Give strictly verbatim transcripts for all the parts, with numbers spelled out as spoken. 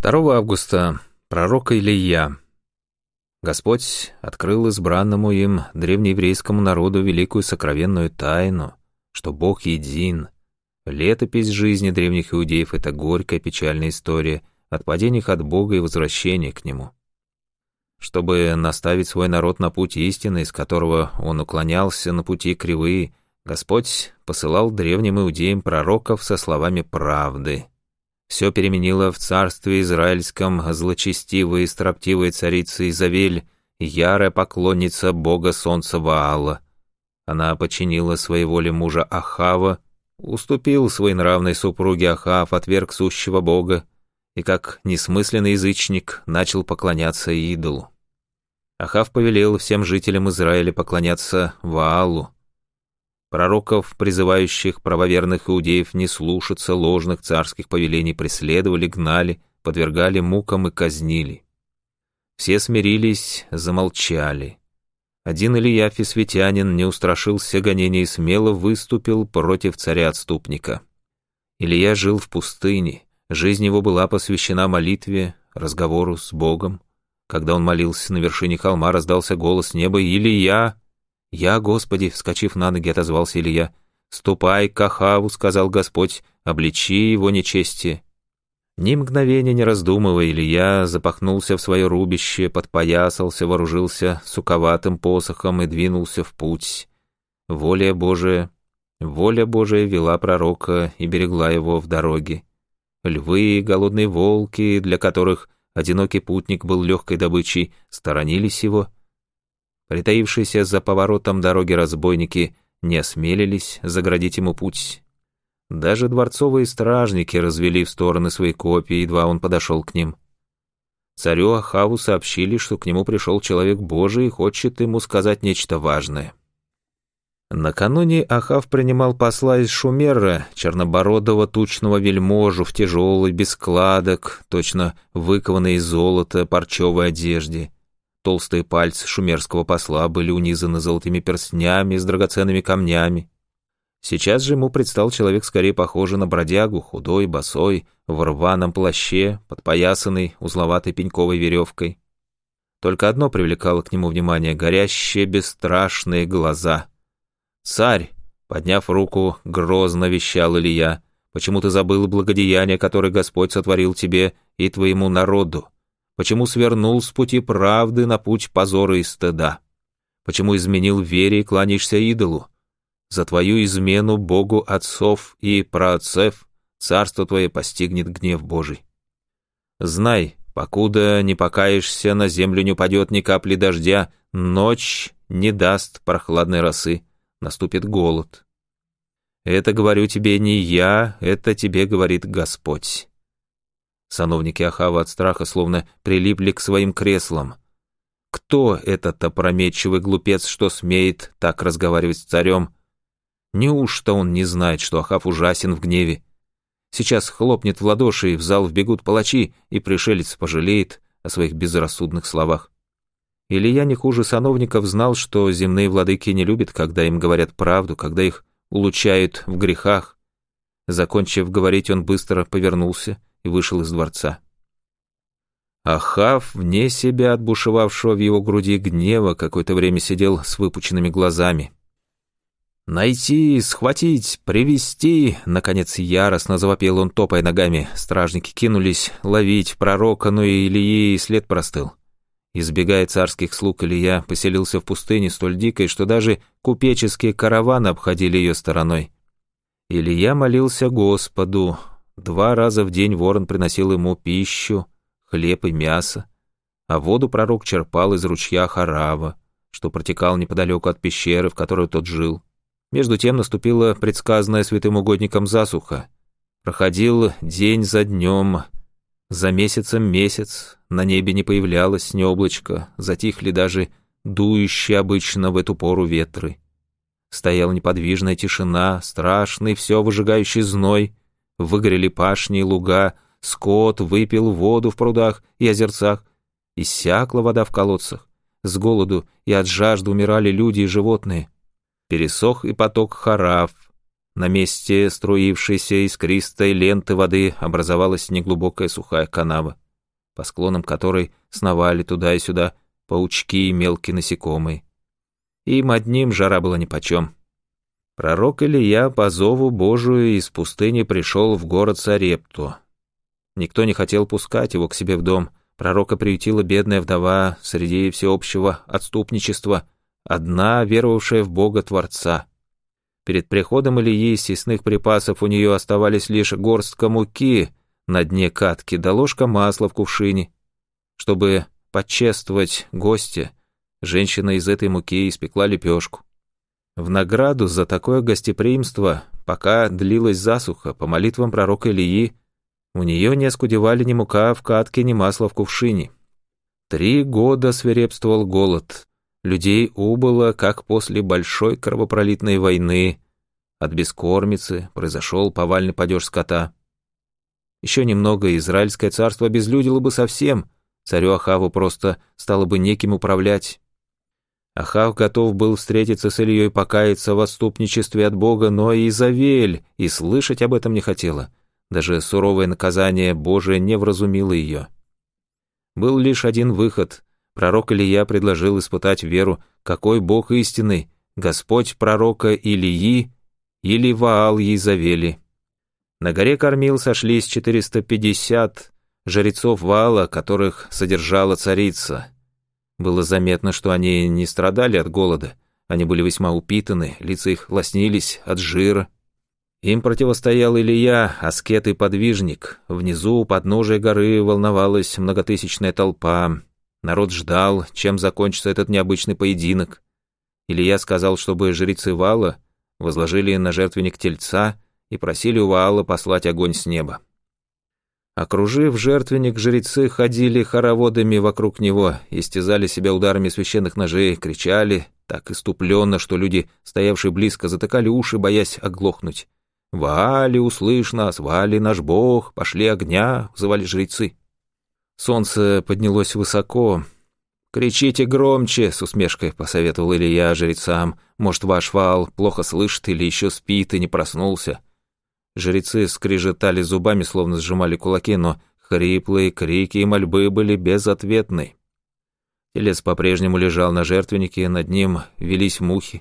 второго августа пророк Илия. Господь открыл избранному им древнееврейскому народу великую сокровенную тайну, что Бог един. Летопись жизни древних иудеев — это горькая печальная история от падения их от Бога и возвращения к Нему. Чтобы наставить свой народ на путь истины, из которого он уклонялся на пути кривые, Господь посылал древним иудеям пророков со словами правды. Все переменила в царстве израильском злочестивая и строптивая царица Изавель, ярая поклонница бога солнца Ваала. Она подчинила своей воле мужа Ахава, уступил своенравной супруге Ахав, отверг сущего бога, и как несмысленный язычник начал поклоняться идолу. Ахав повелел всем жителям Израиля поклоняться Ваалу. Пророков, призывающих правоверных иудеев не слушаться ложных царских повелений, преследовали, гнали, подвергали мукам и казнили. Все смирились, замолчали. Один Илия Фисвитянин не устрашился гонений и смело выступил против царя-отступника. Илия жил в пустыне, жизнь его была посвящена молитве, разговору с Богом. Когда он молился, на вершине холма раздался голос неба: «Илия!» «Я, Господи!» — вскочив на ноги, отозвался Илия. «Ступай к Ахаву, — сказал Господь, — обличи его нечестие». Ни мгновения не раздумывая, Илия запахнулся в свое рубище, подпоясался, вооружился суковатым посохом и двинулся в путь. Воля Божия, воля Божия вела пророка и берегла его в дороге. Львы и голодные волки, для которых одинокий путник был легкой добычей, сторонились его. Притаившиеся за поворотом дороги разбойники не осмелились заградить ему путь. Даже дворцовые стражники развели в стороны свои копья, едва он подошел к ним. Царю Ахаву сообщили, что к нему пришел человек Божий и хочет ему сказать нечто важное. Накануне Ахав принимал посла из Шумера, чернобородого тучного вельможу в тяжелой, без складок, точно выкованной из золота, парчевой одежде. Толстые пальцы шумерского посла были унизаны золотыми перстнями с драгоценными камнями. Сейчас же ему предстал человек, скорее похожий на бродягу, худой, босой, в рваном плаще, подпоясанный узловатой пеньковой веревкой. Только одно привлекало к нему внимание — горящие бесстрашные глаза. «Царь!» — подняв руку, грозно вещал Илия: «почему ты забыл благодеяние, которое Господь сотворил тебе и твоему народу? Почему свернул с пути правды на путь позора и стыда? Почему изменил вере и кланяешься идолу? За твою измену Богу отцов и праотцев царство твое постигнет гнев Божий. Знай, покуда не покаешься, на землю не упадет ни капли дождя, ночь не даст прохладной росы, наступит голод. Это говорю тебе не я, это тебе говорит Господь». Сановники Ахава от страха словно прилипли к своим креслам. Кто этот опрометчивый глупец, что смеет так разговаривать с царем? Неужто он не знает, что Ахав ужасен в гневе? Сейчас хлопнет в ладоши, и в зал вбегут палачи, и пришелец пожалеет о своих безрассудных словах. Илия не хуже сановников знал, что земные владыки не любят, когда им говорят правду, когда их улучшают в грехах. Закончив говорить, он быстро повернулся и вышел из дворца. Ахав, вне себя от бушевавшего в его груди гнева, какое-то время сидел с выпученными глазами. «Найти, схватить, привести!» — наконец яростно завопил он, топая ногами. Стражники кинулись ловить пророка, но и Илии след простыл. Избегая царских слуг, Илия поселился в пустыне столь дикой, что даже купеческие караваны обходили ее стороной. Илия молился Господу. Два раза в день ворон приносил ему пищу, хлеб и мясо, а воду пророк черпал из ручья Харава, что протекал неподалеку от пещеры, в которой тот жил. Между тем наступила предсказанная святым угодником засуха. Проходил день за днем, за месяцем месяц, на небе не появлялось ни облачка, затихли даже дующие обычно в эту пору ветры. Стояла неподвижная тишина, страшный, все выжигающий зной. Выгорели пашни и луга, скот выпил воду в прудах и озерцах, иссякла вода в колодцах, с голоду и от жажды умирали люди и животные. Пересох и поток Харав, на месте струившейся искристой ленты воды образовалась неглубокая сухая канава. по склонам которой сновали туда и сюда паучки и мелкие насекомые. Им одним жара была нипочем. Пророк Илия по зову Божию из пустыни пришел в город Сарепту. Никто не хотел пускать его к себе в дом. Пророка приютила бедная вдова среди всеобщего отступничества, одна веровавшая в Бога Творца. Перед приходом Илии из съестных припасов у нее оставались лишь горстка муки на дне катки да ложка масла в кувшине. Чтобы почествовать гостя, женщина из этой муки испекла лепешку. В награду за такое гостеприимство, пока длилась засуха, по молитвам пророка Илии, у нее не оскудевали ни мука в катке, ни масло в кувшине. Три года свирепствовал голод. Людей убыло, как после большой кровопролитной войны. От бескормицы произошел повальный падеж скота. Еще немного, и Израильское царство обезлюдило бы совсем, царю Ахаву просто стало бы неким управлять. Ахав готов был встретиться с Ильей и покаяться в отступничестве от Бога, но Изавель и слышать об этом не хотела. Даже суровое наказание Божие не вразумило ее. Был лишь один выход. Пророк Илия предложил испытать веру, какой Бог истинный, Господь пророка Илии или Ваал Изавели. На горе Кормил сошлись четыреста пятьдесят жрецов Ваала, которых содержала царица. Было заметно, что они не страдали от голода, они были весьма упитаны, лица их лоснились от жира. Им противостоял Илия, аскет и подвижник. Внизу, у подножия горы, волновалась многотысячная толпа. Народ ждал, чем закончится этот необычный поединок. Илия сказал, чтобы жрецы Ваала возложили на жертвенник тельца и просили у Ваала послать огонь с неба. Окружив жертвенник, жрецы ходили хороводами вокруг него, истязали себя ударами священных ножей, кричали так иступленно, что люди, стоявшие близко, затыкали уши, боясь оглохнуть. «Ваали, услышь нас! Ваали, наш Бог! Пошли огня!» — взывали жрецы. Солнце поднялось высоко. «Кричите громче!» — с усмешкой посоветовал Илия жрецам. «Может, ваш Ваал плохо слышит или еще спит и не проснулся?» Жрецы скрежетали зубами, словно сжимали кулаки, но хриплые крики и мольбы были безответны. Телец по-прежнему лежал на жертвеннике, над ним велись мухи.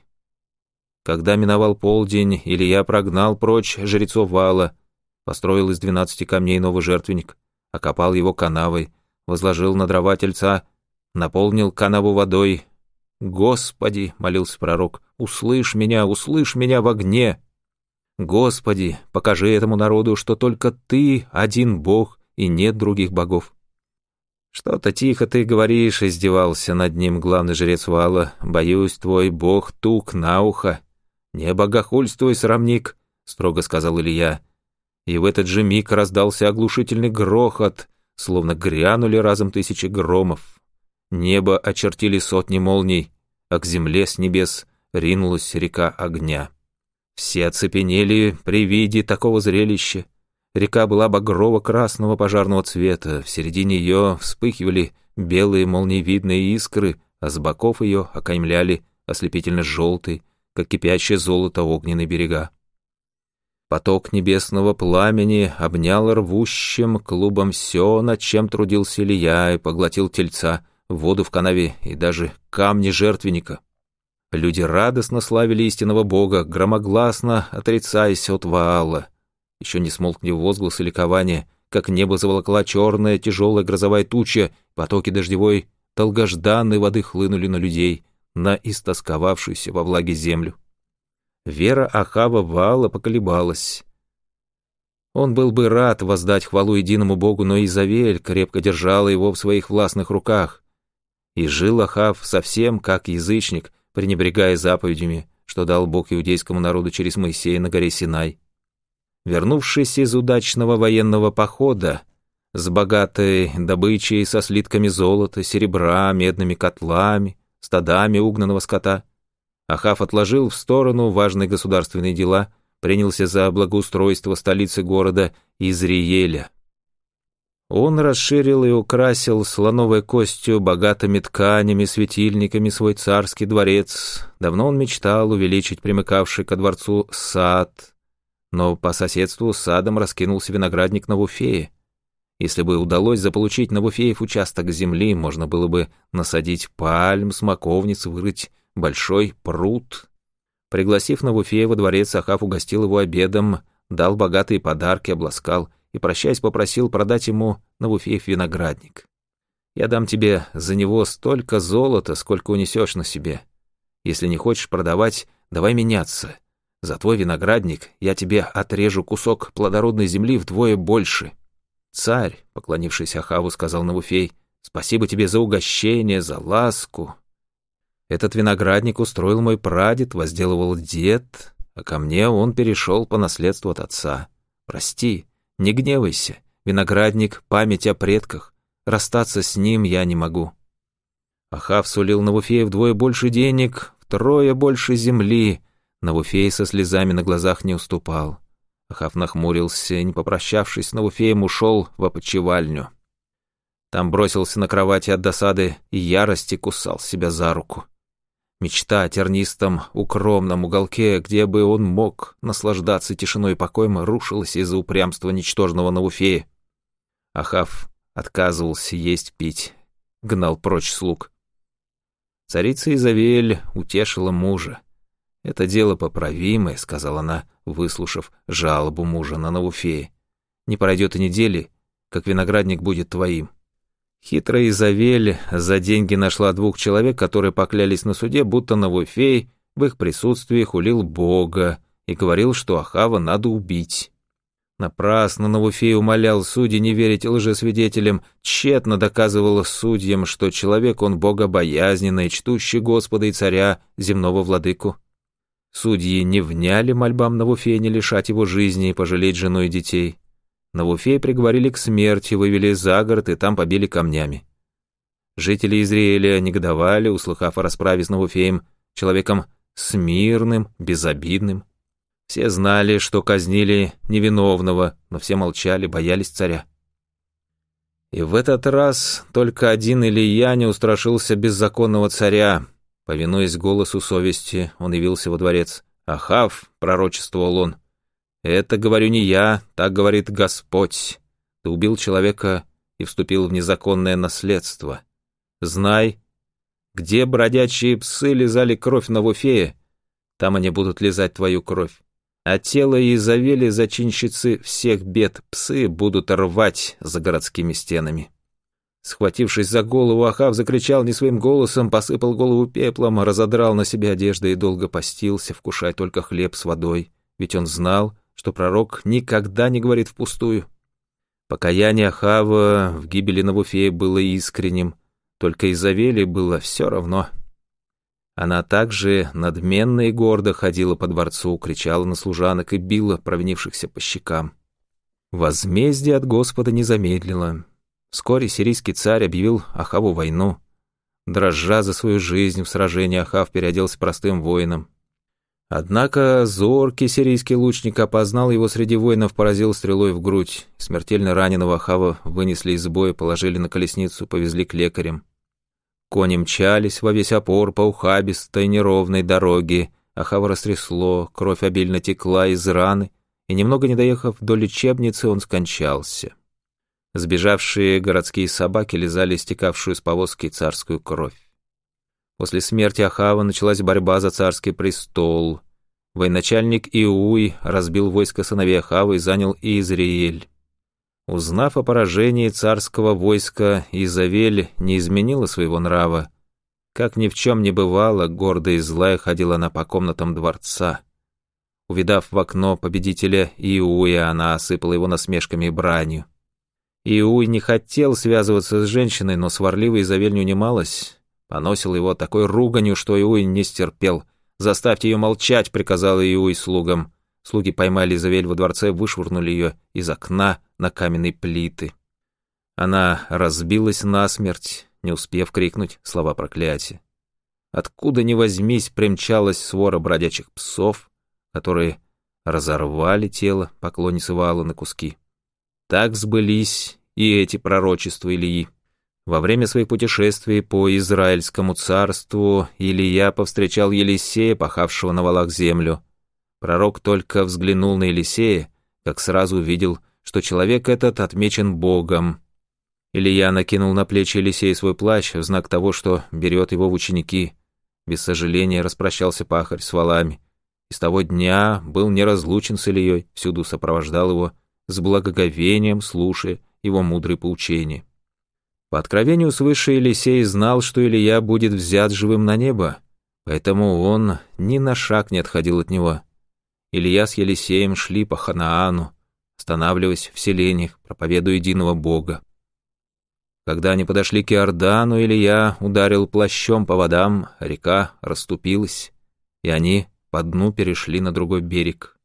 Когда миновал полдень, Илия прогнал прочь жрецов Ваала, построил из двенадцати камней новый жертвенник, окопал его канавой, возложил на дрова тельца, наполнил канаву водой. «Господи!» — молился пророк, — «услышь меня, услышь меня в огне! Господи, покажи этому народу, что только Ты один Бог и нет других богов». «Что-то тихо ты говоришь», — издевался над ним главный жрец Ваала. «Боюсь, твой бог тук на ухо». «Не богохульствуй, срамник», — строго сказал Илия. И в этот же миг раздался оглушительный грохот, словно грянули разом тысячи громов. Небо очертили сотни молний, а к земле с небес ринулась река огня. Все оцепенели при виде такого зрелища. Река была багрово-красного пожарного цвета, в середине ее вспыхивали белые молниевидные искры, а с боков ее окаймляли ослепительно-желтый, как кипящее золото, огненные берега. Поток небесного пламени обнял рвущим клубом все, над чем трудился Илия, и поглотил тельца, воду в канаве и даже камни жертвенника. Люди радостно славили истинного Бога, громогласно отрицаясь от Ваала. Еще не смолкли возгласы ликования, как небо заволокла черная тяжелая грозовая туча, потоки дождевой долгожданной воды хлынули на людей, на истосковавшуюся во влаге землю. Вера Ахава Ваала поколебалась. Он был бы рад воздать хвалу единому Богу, но Изавель крепко держала его в своих властных руках. И жил Ахав совсем как язычник, пренебрегая заповедями, что дал Бог иудейскому народу через Моисея на горе Синай. Вернувшись из удачного военного похода, с богатой добычей, со слитками золота, серебра, медными котлами, стадами угнанного скота, Ахав отложил в сторону важные государственные дела, принялся за благоустройство столицы города Изриеля. Он расширил и украсил слоновой костью, богатыми тканями, светильниками свой царский дворец. Давно он мечтал увеличить примыкавший ко дворцу сад, но по соседству с садом раскинулся виноградник на Вуфее. Если бы удалось заполучить Навуфеев участок земли, можно было бы насадить пальм, смоковниц, вырыть большой пруд. Пригласив Навуфея во дворец, Ахав угостил его обедом, дал богатые подарки, обласкал и, прощаясь, попросил продать ему Навуфеев виноградник. «Я дам тебе за него столько золота, сколько унесешь на себе. Если не хочешь продавать, давай меняться. За твой виноградник я тебе отрежу кусок плодородной земли вдвое больше». «Царь», — поклонившись Ахаву, сказал Навуфей, «спасибо тебе за угощение, за ласку. Этот виноградник устроил мой прадед, возделывал дед, а ко мне он перешел по наследству от отца. Прости, не гневайся, виноградник — память о предках, расстаться с ним я не могу». Ахав сулил Навуфею вдвое больше денег, втрое больше земли. Навуфей со слезами на глазах не уступал. Ахав нахмурился и, не попрощавшись с Навуфеем, ушел в опочивальню. Там бросился на кровати от досады и ярости, кусал себя за руку. Мечта о тернистом, укромном уголке, где бы он мог наслаждаться тишиной и покоем, рушилась из-за упрямства ничтожного Навуфея. Ахав отказывался есть, пить, гнал прочь слуг. Царица Изавель утешила мужа. «Это дело поправимое», — сказала она, выслушав жалобу мужа на Навуфея. «Не пройдет и недели, как виноградник будет твоим». Хитрая Изавель за деньги нашла двух человек, которые поклялись на суде, будто Навуфей в их присутствии хулил Бога и говорил, что Ахава надо убить. Напрасно Навуфей умолял судей не верить лжесвидетелям, тщетно доказывал судьям, что человек он богобоязненный, чтущий Господа и царя, земного владыку. Судьи не вняли мольбам Навуфея не лишать его жизни и пожалеть жену и детей. Навуфея приговорили к смерти, вывели за город и там побили камнями. Жители Израиля негодовали, услыхав о расправе с Навуфеем, человеком смирным, безобидным. Все знали, что казнили невиновного, но все молчали, боялись царя. И в этот раз только один Илия не устрашился беззаконного царя. Повинуясь голосу совести, он явился во дворец. «Ахав», — пророчествовал он, — «это говорю не я, так говорит Господь. Ты убил человека и вступил в незаконное наследство. Знай, где бродячие псы лизали кровь Навуфея, там они будут лизать твою кровь. А тело Изавели, зачинщицы всех бед, псы будут рвать за городскими стенами». Схватившись за голову, Ахав закричал не своим голосом, посыпал голову пеплом, разодрал на себе одежды и долго постился, вкушая только хлеб с водой, ведь он знал, что пророк никогда не говорит впустую. Покаяние Ахава в гибели Навуфея было искренним, только Изавели было все равно. Она также надменно и гордо ходила по дворцу, кричала на служанок и била провинившихся по щекам. Возмездие от Господа не замедлило. Вскоре сирийский царь объявил Ахаву войну. Дрожа за свою жизнь в сражении, Ахав переоделся простым воином. Однако зоркий сирийский лучник опознал его среди воинов, поразил стрелой в грудь. Смертельно раненого Ахава вынесли из боя, положили на колесницу, повезли к лекарям. Кони мчались во весь опор по ухабистой неровной дороге. Ахава растрясло, кровь обильно текла из раны, и немного не доехав до лечебницы, он скончался. Сбежавшие городские собаки лизали истекавшую с повозки царскую кровь. После смерти Ахава началась борьба за царский престол. Военачальник Иуй разбил войско сыновей Ахава и занял Иезреэль. Узнав о поражении царского войска, Изавель не изменила своего нрава. Как ни в чем не бывало, гордая и злая ходила она по комнатам дворца. Увидав в окно победителя Иуя, она осыпала его насмешками и бранью. Иуй не хотел связываться с женщиной, но сварливая Изавель не унималась. Поносил его такой руганью, что Иуй не стерпел. «Заставьте ее молчать», — приказал Иуй слугам. Слуги поймали Изавель во дворце, вышвырнули ее из окна на каменные плиты. Она разбилась насмерть, не успев крикнуть слова проклятия. Откуда ни возьмись, примчалась свора бродячих псов, которые разорвали тело поклонницы Ваала на куски. Так сбылись и эти пророчества Илии. Во время своих путешествий по Израильскому царству Илия повстречал Елисея, пахавшего на валах землю. Пророк только взглянул на Елисея, как сразу увидел, что человек этот отмечен Богом. Илия накинул на плечи Елисея свой плащ в знак того, что берет его в ученики. Без сожаления распрощался пахарь с валами. И с того дня был неразлучен с Илией, всюду сопровождал его, с благоговением слушая его мудрые поучения. По откровению свыше Елисей знал, что Илия будет взят живым на небо, поэтому он ни на шаг не отходил от него. Илия с Елисеем шли по Ханаану, останавливаясь в селениях, проповедуя единого Бога. Когда они подошли к Иордану, Илия ударил плащом по водам, река расступилась, и они по дну перешли на другой берег.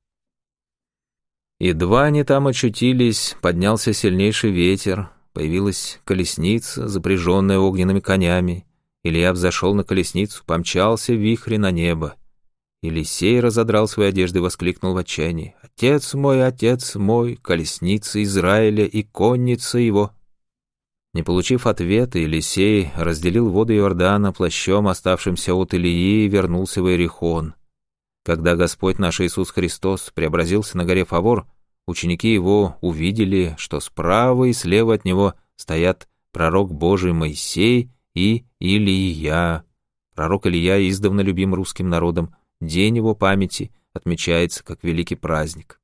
Едва они там очутились, поднялся сильнейший ветер, появилась колесница, запряженная огненными конями. Илия взошел на колесницу, помчался в вихре на небо. Елисей разодрал свои одежды и воскликнул в отчаянии: «Отец мой, отец мой, колесница Израиля и конница его!» Не получив ответа, Елисей разделил воду Иордана плащом, оставшимся от Илии, и вернулся в Иерихон. Когда Господь наш Иисус Христос преобразился на горе Фавор, ученики его увидели, что справа и слева от него стоят пророк Божий Моисей и Илия. Пророк Илия издавна любим русским народом, день его памяти отмечается как великий праздник.